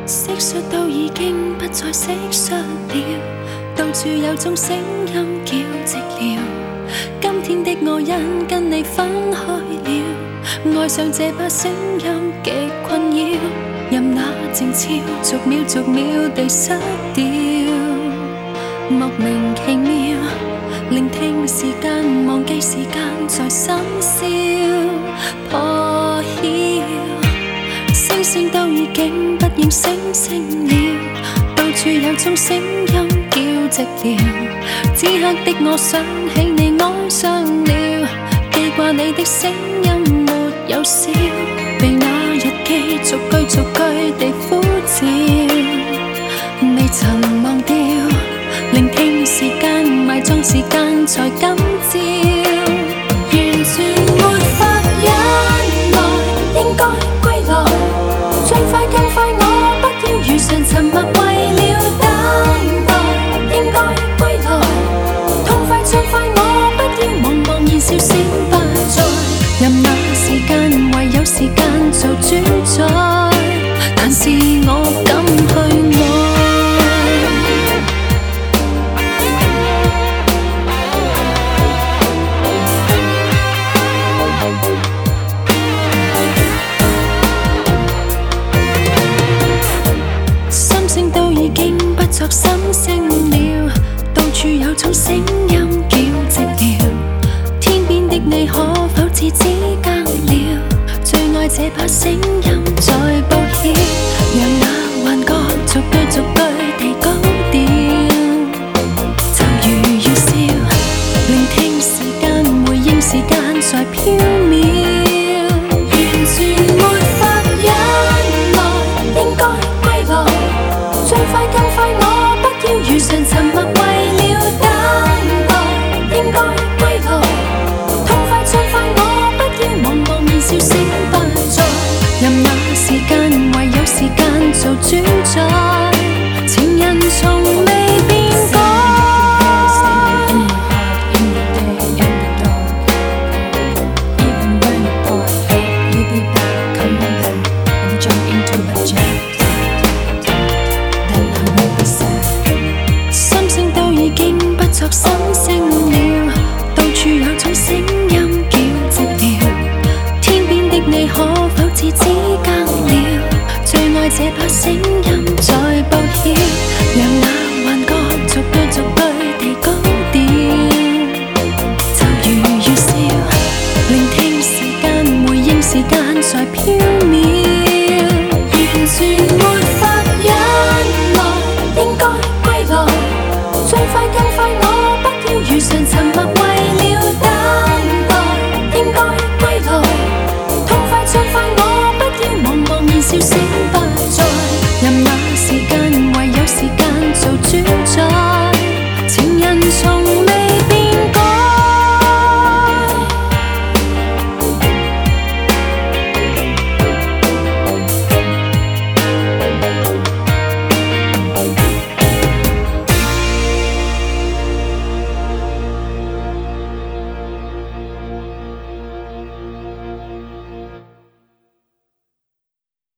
蟋蟀都已經不再蟋蟀了，到處有種聲音叫寂寥。今天的我因跟你分開了，愛上這把聲音極困擾，任那靜悄逐秒逐秒地失掉，莫名其妙，聆聽時間，忘記時間在深宵破曉。星星都已經不應星星了，到處有種聲音叫寂寥。此刻的我想起你愛上了，記掛你的聲音沒有笑，被那日記逐句逐句地呼召，未曾忘掉。聆聽時間，埋葬時間才今朝，完全沒法忍耐，應該歸來。最快更快，我不要如常沉默，為了等待，應該歸來。痛快最快，我不要茫茫然笑聲不再，任那時間唯有時間做主宰，但是我敢去愛。作心聲了，到處有種聲音叫寂寥。天邊的你可否知之間了？最愛這把聲音在報曉，讓那幻覺逐句逐句地高調，就如預兆，聆聽時間，回應時間在飄渺，完全沒法忍耐，應該歸來。最快更快，我不要如常沉默，為了等待，應該歸來。痛快最快，我不要茫茫然笑聲不再，任那時間唯有時間做主宰，情人從未變改。作心聲了，到處有種聲音叫寂寥。天邊的你可否知之間了？最愛這把聲音在報曉，讓那幻覺逐句逐句地高調，就如預兆，聆聽時間，回應時間在飄渺，完全沒法忍耐，應該歸來。最快更快，我不要如常沉默，為了等待，應該歸來。痛快最快，我不要茫茫然笑聲。